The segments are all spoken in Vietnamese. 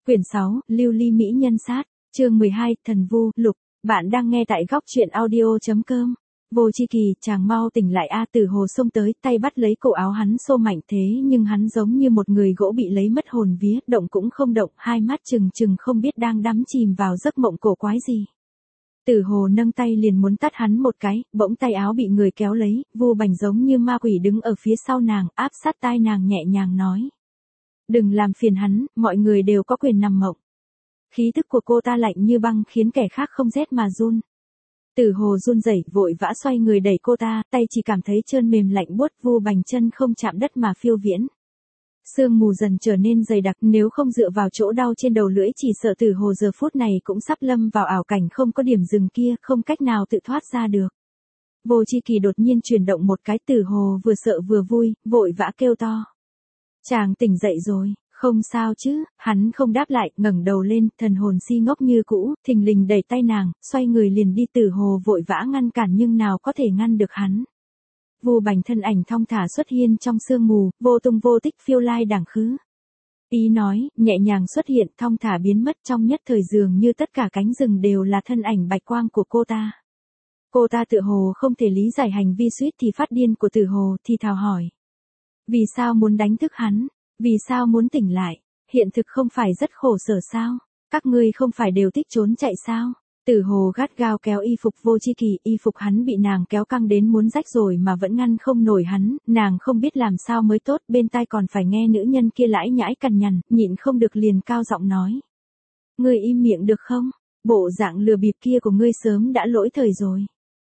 Quyển 6, Lưu ly mỹ nhân sát, chương 12, Thần Vu, Lục. Bạn đang nghe tại góc truyện audio.com. Vô Chi Kỳ, chàng mau tỉnh lại a. Tử Hồ xông tới, tay bắt lấy cổ áo hắn xô mạnh thế nhưng hắn giống như một người gỗ bị lấy mất hồn vía, động cũng không động, hai mắt trừng trừng không biết đang đắm chìm vào giấc mộng cổ quái gì. Tử Hồ nâng tay liền muốn tát hắn một cái, bỗng tay áo bị người kéo lấy, Vu Bành giống như ma quỷ đứng ở phía sau nàng, áp sát tai nàng nhẹ nhàng nói. Đừng làm phiền hắn, mọi người đều có quyền nằm mộng. Khí tức của cô ta lạnh như băng khiến kẻ khác không rét mà run. Tử Hồ run rẩy, vội vã xoay người đẩy cô ta, tay chỉ cảm thấy trơn mềm lạnh buốt, Vu Bành chân không chạm đất mà phiêu viễn. Sương mù dần trở nên dày đặc, nếu không dựa vào chỗ đau trên đầu lưỡi chỉ sợ Tử Hồ giờ phút này cũng sắp lâm vào ảo cảnh không có điểm dừng kia, không cách nào tự thoát ra được. Vô Chi Kỳ đột nhiên chuyển động một cái, Tử Hồ vừa sợ vừa vui, vội vã kêu to. Chàng tỉnh dậy rồi, không sao chứ, hắn không đáp lại, ngẩng đầu lên, thần hồn si ngốc như cũ, thình lình đẩy tay nàng, xoay người liền đi. Tử Hồ vội vã ngăn cản nhưng nào có thể ngăn được hắn. Vu Bành thân ảnh thong thả xuất hiện trong sương mù, vô tung vô tích phiêu lai đàng khứ. Ý nói, nhẹ nhàng xuất hiện, thong thả biến mất trong nhất thời, dường như tất cả cánh rừng đều là thân ảnh bạch quang của cô ta. Cô ta tự hồ không thể lý giải hành vi suýt thì phát điên của Tử Hồ, thì thào hỏi. Vì sao muốn đánh thức hắn? Vì sao muốn tỉnh lại? Hiện thực không phải rất khổ sở sao? Các ngươi không phải đều thích trốn chạy sao? Tử Hồ gắt gao kéo y phục Vô Chi Kỳ, y phục hắn bị nàng kéo căng đến muốn rách rồi mà vẫn ngăn không nổi hắn, nàng không biết làm sao mới tốt, bên tai còn phải nghe nữ nhân kia lãi nhãi cằn nhằn, nhịn không được liền cao giọng nói. Ngươi im miệng được không? Bộ dạng lừa bịp kia của ngươi sớm đã lỗi thời rồi.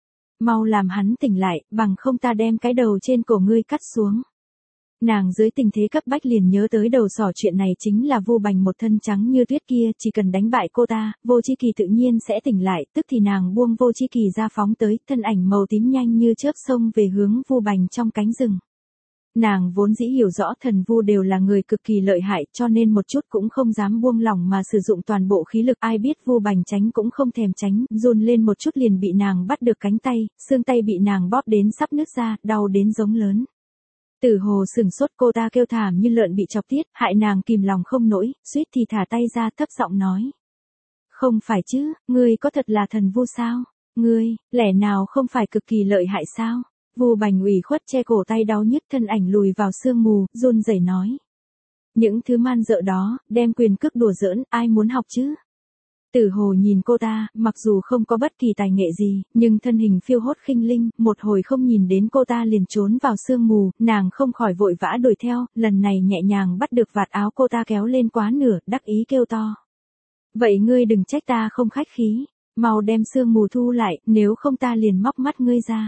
Mau làm hắn tỉnh lại, bằng không ta đem cái đầu trên cổ ngươi cắt xuống. Nàng dưới tình thế cấp bách liền nhớ tới đầu sỏ chuyện này chính là Vu Bành một thân trắng như tuyết kia, chỉ cần đánh bại cô ta, Vô Chi Kỳ tự nhiên sẽ tỉnh lại, tức thì nàng buông Vô Chi Kỳ ra phóng tới, thân ảnh màu tím nhanh như chớp xông về hướng Vu Bành trong cánh rừng. Nàng vốn dĩ hiểu rõ thần vu đều là người cực kỳ lợi hại, cho nên một chút cũng không dám buông lỏng mà sử dụng toàn bộ khí lực, ai biết Vu Bành tránh cũng không thèm tránh, run lên một chút liền bị nàng bắt được cánh tay, xương tay bị nàng bóp đến sắp nứt ra, đau đến giống lớn. Tử Hồ sừng sốt, cô ta kêu thảm như lợn bị chọc tiết, hại nàng kìm lòng không nổi, suýt thì thả tay ra, thấp giọng nói. Không phải chứ, ngươi có thật là thần vu sao? Ngươi, lẽ nào không phải cực kỳ lợi hại sao? Vu Bành ủy khuất che cổ tay đau nhức, thân ảnh lùi vào sương mù, run rẩy nói. Những thứ man dợ đó, đem quyền cước đùa giỡn, ai muốn học chứ? Tử Hồ nhìn cô ta, mặc dù không có bất kỳ tài nghệ gì, nhưng thân hình phiêu hốt khinh linh, một hồi không nhìn đến cô ta liền trốn vào sương mù, nàng không khỏi vội vã đuổi theo, lần này nhẹ nhàng bắt được vạt áo cô ta kéo lên quá nửa, đắc ý kêu to. Vậy ngươi đừng trách ta không khách khí, mau đem sương mù thu lại, nếu không ta liền móc mắt ngươi ra.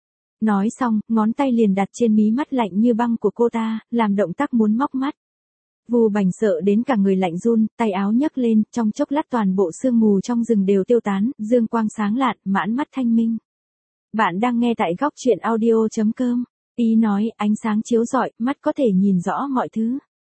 Nói xong, ngón tay liền đặt trên mí mắt lạnh như băng của cô ta, làm động tác muốn móc mắt. Vu Bành sợ đến cả người lạnh run, tay áo nhấc lên, trong chốc lát toàn bộ sương mù trong rừng đều tiêu tán, dương quang sáng lạn, mãn mắt thanh minh. Bạn đang nghe tại góc truyện audio.com. Ý nói, ánh sáng chiếu rọi, mắt có thể nhìn rõ mọi thứ.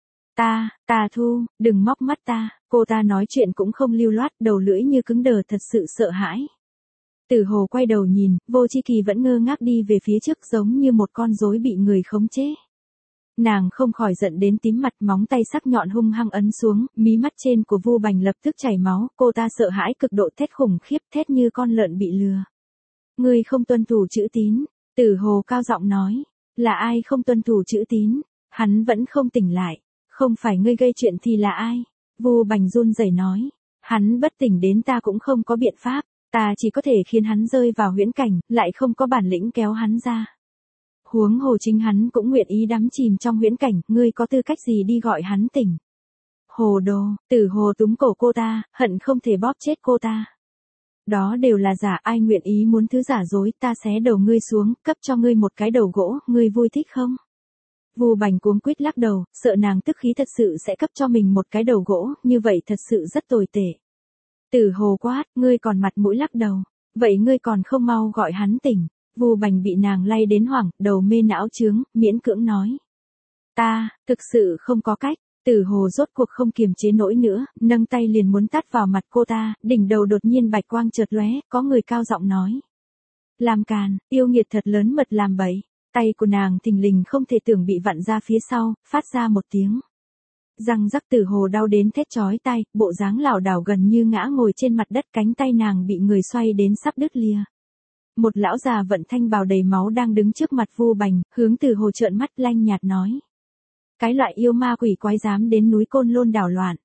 Ta thu, đừng móc mắt ta, cô ta nói chuyện cũng không lưu loát, đầu lưỡi như cứng đờ, thật sự sợ hãi. Tử Hồ quay đầu nhìn, Vô Chi Kỳ vẫn ngơ ngác đi về phía trước giống như một con rối bị người khống chế. Nàng không khỏi giận đến tím mặt, móng tay sắc nhọn hung hăng ấn xuống, mí mắt trên của Vu Bành lập tức chảy máu, cô ta sợ hãi cực độ, thét khủng khiếp, thét như con lợn bị lừa. Ngươi không tuân thủ chữ tín, Tử Hồ cao giọng nói, là ai không tuân thủ chữ tín, hắn vẫn không tỉnh lại, không phải ngươi gây chuyện thì là ai? Vu Bành run rẩy nói, hắn bất tỉnh đến ta cũng không có biện pháp, ta chỉ có thể khiến hắn rơi vào huyễn cảnh, lại không có bản lĩnh kéo hắn ra. Huống hồ chính hắn cũng nguyện ý đắm chìm trong huyễn cảnh, ngươi có tư cách gì đi gọi hắn tỉnh? Hồ đồ, Tử Hồ túm cổ cô ta, hận không thể bóp chết cô ta. Đó đều là giả, ai nguyện ý muốn thứ giả dối, ta xé đầu ngươi xuống, cấp cho ngươi một cái đầu gỗ, ngươi vui thích không? Vu Bành cuống quýt lắc đầu, sợ nàng tức khí thật sự sẽ cấp cho mình một cái đầu gỗ, như vậy thật sự rất tồi tệ. Tử Hồ quát, ngươi còn mặt mũi lắc đầu, vậy ngươi còn không mau gọi hắn tỉnh. Vu Bành bị nàng lay đến hoảng, đầu mê não chướng, miễn cưỡng nói. Ta, thực sự không có cách. Tử Hồ rốt cuộc không kiềm chế nổi nữa, nâng tay liền muốn tát vào mặt cô ta, đỉnh đầu đột nhiên bạch quang chợt lóe, có người cao giọng nói. Làm càn, yêu nghiệt thật lớn mật làm bậy. Tay của nàng thình lình không thể tưởng bị vặn ra phía sau, phát ra một tiếng. Răng rắc Tử Hồ đau đến thét chói tai, bộ dáng lảo đảo gần như ngã ngồi trên mặt đất, cánh tay nàng bị người xoay đến sắp đứt lìa. Một lão già vận thanh bào đầy máu đang đứng trước mặt Vu Bành, hướng Tử Hồ trợn mắt lanh nhạt nói. Cái loại yêu ma quỷ quái dám đến núi Côn Lôn đảo loạn.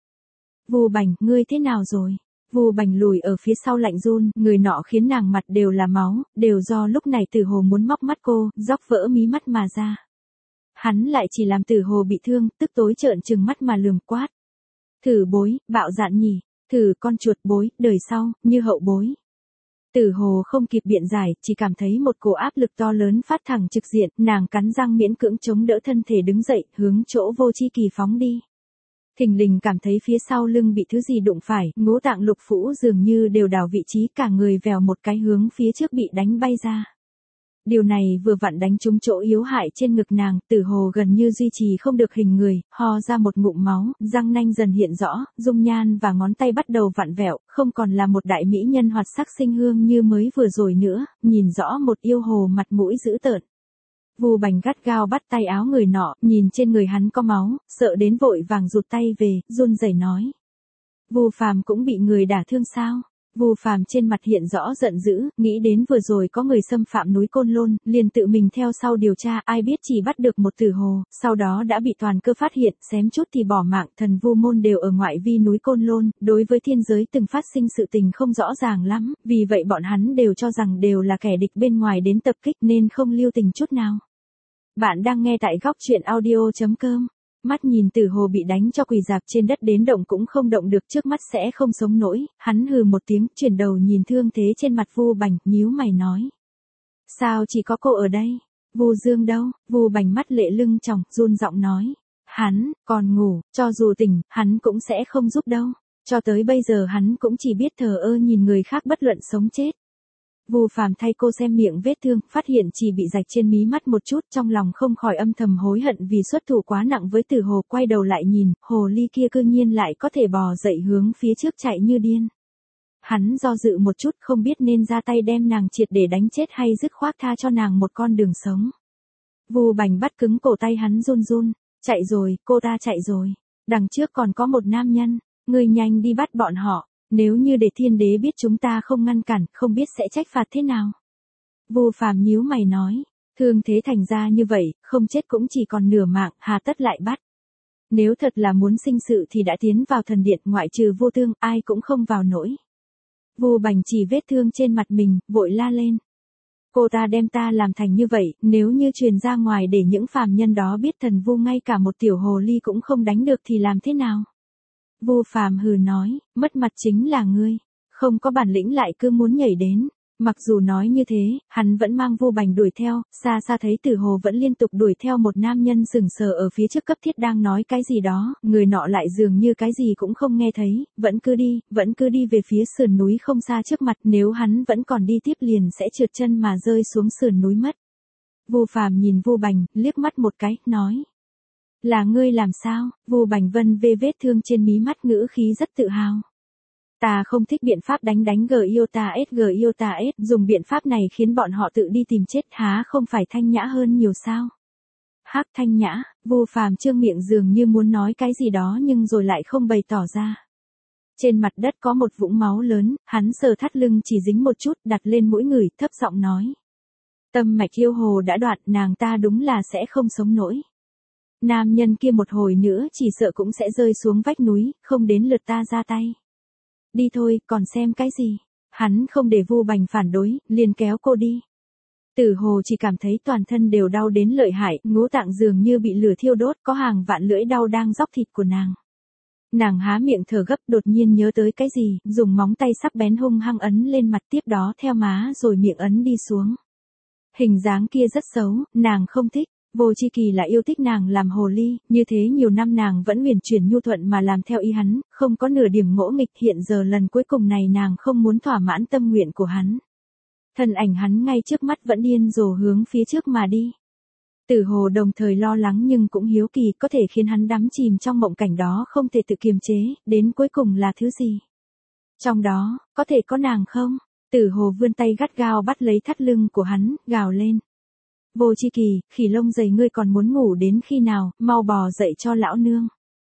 Vu Bành, ngươi thế nào rồi? Vu Bành lùi ở phía sau lạnh run, người nọ khiến nàng mặt đều là máu, đều do lúc này Tử Hồ muốn móc mắt cô, róc vỡ mí mắt mà ra. Hắn lại chỉ làm Tử Hồ bị thương, tức tối trợn trừng mắt mà lườm quát. Thử bối, bạo dạn nhỉ, thử con chuột bối, đời sau, như hậu bối. Tử Hồ không kịp biện giải, chỉ cảm thấy một cổ áp lực to lớn phát thẳng trực diện, nàng cắn răng miễn cưỡng chống đỡ thân thể đứng dậy, hướng chỗ Vô Chi Kỳ phóng đi. Thình lình cảm thấy phía sau lưng bị thứ gì đụng phải, ngũ tạng lục phủ dường như đều đảo vị trí, cả người vèo một cái hướng phía trước bị đánh bay ra. Điều này vừa vặn đánh trúng chỗ yếu hại trên ngực nàng, Tử Hồ gần như duy trì không được hình người, ho ra một ngụm máu, răng nanh dần hiện rõ, dung nhan và ngón tay bắt đầu vặn vẹo, không còn là một đại mỹ nhân hoạt sắc xinh hương như mới vừa rồi nữa, nhìn rõ một yêu hồ mặt mũi dữ tợn. Vu Bành gắt gao bắt tay áo người nọ, nhìn trên người hắn có máu, sợ đến vội vàng rụt tay về, run rẩy nói. Vu Phàm cũng bị người đả thương sao? Vu Phàm trên mặt hiện rõ giận dữ, nghĩ đến vừa rồi có người xâm phạm núi Côn Lôn, liền tự mình theo sau điều tra, ai biết chỉ bắt được một Tử Hồ, sau đó đã bị toàn cơ phát hiện, xém chút thì bỏ mạng, thần Vu môn đều ở ngoại vi núi Côn Lôn, đối với thiên giới từng phát sinh sự tình không rõ ràng lắm, vì vậy bọn hắn đều cho rằng đều là kẻ địch bên ngoài đến tập kích nên không lưu tình chút nào. Bạn đang nghe tại góc truyện audio.com. Mắt nhìn Tử Hồ bị đánh cho quỳ dạp trên đất đến động cũng không động được, trước mắt sẽ không sống nổi, hắn hừ một tiếng, chuyển đầu nhìn thương thế trên mặt Vu Bành, nhíu mày nói. Sao chỉ có cô ở đây? Vu Dương đâu? Vu Bành mắt lệ lưng tròng, run giọng nói. Hắn, còn ngủ, cho dù tỉnh, hắn cũng sẽ không giúp đâu. Cho tới bây giờ hắn cũng chỉ biết thờ ơ nhìn người khác bất luận sống chết. Vu Phàm thay cô xem miệng vết thương, phát hiện chỉ bị rạch trên mí mắt một chút, trong lòng không khỏi âm thầm hối hận vì xuất thủ quá nặng với Tử Hồ, quay đầu lại nhìn, hồ ly kia cư nhiên lại có thể bò dậy hướng phía trước chạy như điên. Hắn do dự một chút, không biết nên ra tay đem nàng triệt để đánh chết hay dứt khoát tha cho nàng một con đường sống. Vu Bành bắt cứng cổ tay hắn run run, chạy rồi, cô ta chạy rồi. Đằng trước còn có một nam nhân, ngươi nhanh đi bắt bọn họ. Nếu như để thiên đế biết chúng ta không ngăn cản, không biết sẽ trách phạt thế nào. Vu Phàm nhíu mày nói, thương thế thành ra như vậy, không chết cũng chỉ còn nửa mạng, hà tất lại bắt. Nếu thật là muốn sinh sự thì đã tiến vào thần điện, ngoại trừ vô thương, ai cũng không vào nổi. Vu Bành chỉ vết thương trên mặt mình, vội la lên. Cô ta đem ta làm thành như vậy, nếu như truyền ra ngoài để những phàm nhân đó biết thần Vu ngay cả một tiểu hồ ly cũng không đánh được thì làm thế nào? Vu Phàm hừ nói, mất mặt chính là ngươi, không có bản lĩnh lại cứ muốn nhảy đến. Mặc dù nói như thế, hắn vẫn mang Vu Bành đuổi theo, xa xa thấy Tử Hồ vẫn liên tục đuổi theo một nam nhân sừng sờ ở phía trước cấp thiết đang nói cái gì đó, người nọ lại dường như cái gì cũng không nghe thấy, vẫn cứ đi về phía sườn núi không xa trước mặt, nếu hắn vẫn còn đi tiếp liền sẽ trượt chân mà rơi xuống sườn núi mất. Vu Phàm nhìn Vu Bành, liếc mắt một cái, nói. Là ngươi làm sao? Vu Bành vân vê vết thương trên mí mắt, ngữ khí rất tự hào. Ta không thích biện pháp đánh Giota S, dùng biện pháp này khiến bọn họ tự đi tìm chết, há không phải thanh nhã hơn nhiều sao? Hắc thanh nhã, Vu Phàm trương miệng dường như muốn nói cái gì đó nhưng rồi lại không bày tỏ ra. Trên mặt đất có một vũng máu lớn, hắn sờ thắt lưng chỉ dính một chút, đặt lên mũi người, thấp giọng nói. Tâm mạch yêu hồ đã đoạn, nàng ta đúng là sẽ không sống nổi. Nam nhân kia một hồi nữa chỉ sợ cũng sẽ rơi xuống vách núi, không đến lượt ta ra tay. Đi thôi, còn xem cái gì? Hắn không để Vu Bành phản đối, liền kéo cô đi. Tử Hồ chỉ cảm thấy toàn thân đều đau đến lợi hại, ngũ tạng dường như bị lửa thiêu đốt, có hàng vạn lưỡi đau đang róc thịt của nàng. Nàng há miệng thở gấp, đột nhiên nhớ tới cái gì, dùng móng tay sắc bén hung hăng ấn lên mặt, tiếp đó theo má rồi miệng ấn đi xuống. Hình dáng kia rất xấu, nàng không thích. Vô Chi Kỳ là yêu thích nàng làm hồ ly, như thế nhiều năm nàng vẫn huyền chuyển nhu thuận mà làm theo ý hắn, không có nửa điểm ngỗ nghịch, hiện giờ lần cuối cùng này nàng không muốn thỏa mãn tâm nguyện của hắn. Thân ảnh hắn ngay trước mắt vẫn điên rồ hướng phía trước mà đi. Tử Hồ đồng thời lo lắng nhưng cũng hiếu kỳ, có thể khiến hắn đắm chìm trong mộng cảnh đó không thể tự kiềm chế, đến cuối cùng là thứ gì? Trong đó, có thể có nàng không? Tử Hồ vươn tay gắt gao bắt lấy thắt lưng của hắn, gào lên. Vô Chi Kỳ, khỉ lông dày ngươi còn muốn ngủ đến khi nào, mau bò dậy cho lão nương.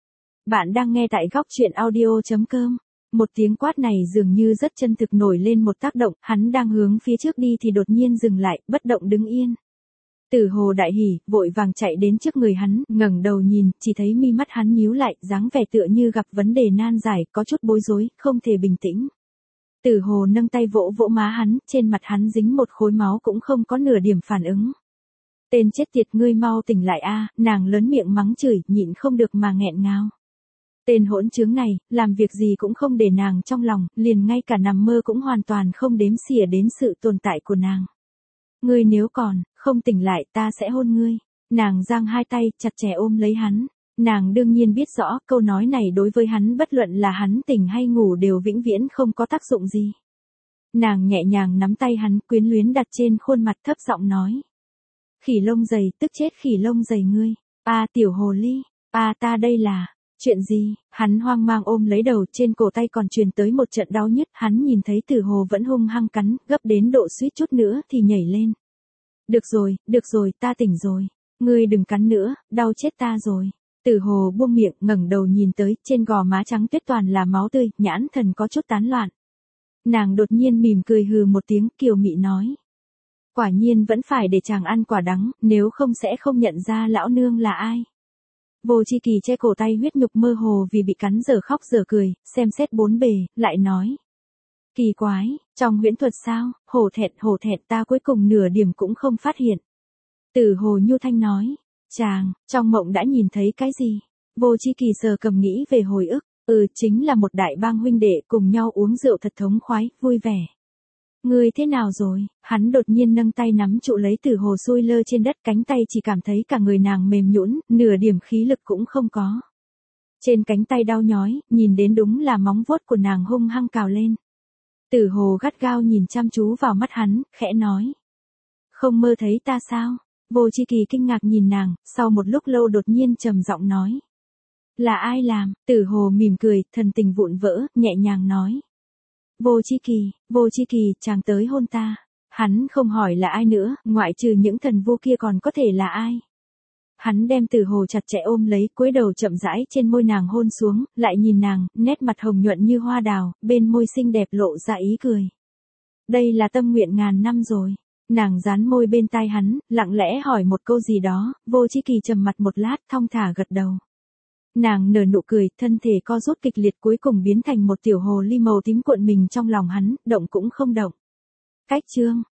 Bạn đang nghe tại góc chuyện audio.com. Một tiếng quát này dường như rất chân thực nổi lên một tác động, hắn đang hướng phía trước đi thì đột nhiên dừng lại, bất động đứng yên. Tử Hồ đại hỉ, vội vàng chạy đến trước người hắn, ngẩng đầu nhìn, chỉ thấy mi mắt hắn nhíu lại, dáng vẻ tựa như gặp vấn đề nan giải, có chút bối rối, không thể bình tĩnh. Tử Hồ nâng tay vỗ vỗ má hắn, trên mặt hắn dính một khối máu cũng không có nửa điểm phản ứng. Tên chết tiệt, ngươi mau tỉnh lại a, nàng lớn miệng mắng chửi, nhịn không được mà nghẹn ngào. Tên hỗn chứng này, làm việc gì cũng không để nàng trong lòng, liền ngay cả nằm mơ cũng hoàn toàn không đếm xỉa đến sự tồn tại của nàng. Ngươi nếu còn không tỉnh lại, ta sẽ hôn ngươi. Nàng giang hai tay, chặt chẽ ôm lấy hắn. Nàng đương nhiên biết rõ, câu nói này đối với hắn bất luận là hắn tỉnh hay ngủ đều vĩnh viễn không có tác dụng gì. Nàng nhẹ nhàng nắm tay hắn, quyến luyến đặt trên khuôn mặt, thấp giọng nói. Khỉ lông dày, tức chết khỉ lông dày ngươi. Tiểu hồ ly, ta đây là... Chuyện gì? Hắn hoang mang ôm lấy đầu, trên cổ tay còn truyền tới một trận đau nhức, hắn nhìn thấy Tử Hồ vẫn hung hăng cắn, gấp đến độ suýt chút nữa thì nhảy lên. Được rồi, ta tỉnh rồi. Ngươi đừng cắn nữa, đau chết ta rồi. Tử Hồ buông miệng, ngẩng đầu nhìn tới, trên gò má trắng tuyết toàn là máu tươi, nhãn thần có chút tán loạn. Nàng đột nhiên mỉm cười hừ một tiếng, kiều mị nói. Quả nhiên vẫn phải để chàng ăn quả đắng, nếu không sẽ không nhận ra lão nương là ai. Vô Chi Kỳ che cổ tay huyết nhục mơ hồ vì bị cắn giờ khóc giờ cười, xem xét bốn bề, lại nói. Kỳ quái, trong huyễn thuật sao, hổ thẹn ta cuối cùng nửa điểm cũng không phát hiện. Tử Hồ nhu thanh nói, chàng, trong mộng đã nhìn thấy cái gì? Vô Chi Kỳ sờ cầm nghĩ về hồi ức, chính là một đại bang huynh đệ cùng nhau uống rượu thật thống khoái, vui vẻ. Ngươi thế nào rồi? Hắn đột nhiên nâng tay nắm trụ lấy Tử Hồ xuôi lơ trên đất, cánh tay chỉ cảm thấy cả người nàng mềm nhũn, nửa điểm khí lực cũng không có. Trên cánh tay đau nhói, nhìn đến đúng là móng vuốt của nàng hung hăng cào lên. Tử Hồ gắt gao nhìn chăm chú vào mắt hắn, khẽ nói. Không mơ thấy ta sao? Vô Chi Kỳ kinh ngạc nhìn nàng, sau một lúc lâu đột nhiên trầm giọng nói. Là ai làm? Tử Hồ mỉm cười, thần tình vụn vỡ, nhẹ nhàng nói. Vô Chi Kỳ, chàng tới hôn ta. Hắn không hỏi là ai nữa, ngoại trừ những thần vô kia còn có thể là ai. Hắn đem Tử Hồ chặt chẽ ôm lấy, cúi đầu chậm rãi trên môi nàng hôn xuống, lại nhìn nàng, nét mặt hồng nhuận như hoa đào, bên môi xinh đẹp lộ ra ý cười. Đây là tâm nguyện ngàn năm rồi. Nàng dán môi bên tai hắn, lặng lẽ hỏi một câu gì đó, Vô Chi Kỳ trầm mặt một lát, thong thả gật đầu. Nàng nở nụ cười, thân thể co rút kịch liệt, cuối cùng biến thành một tiểu hồ ly màu tím cuộn mình trong lòng hắn, động cũng không động. Cách chương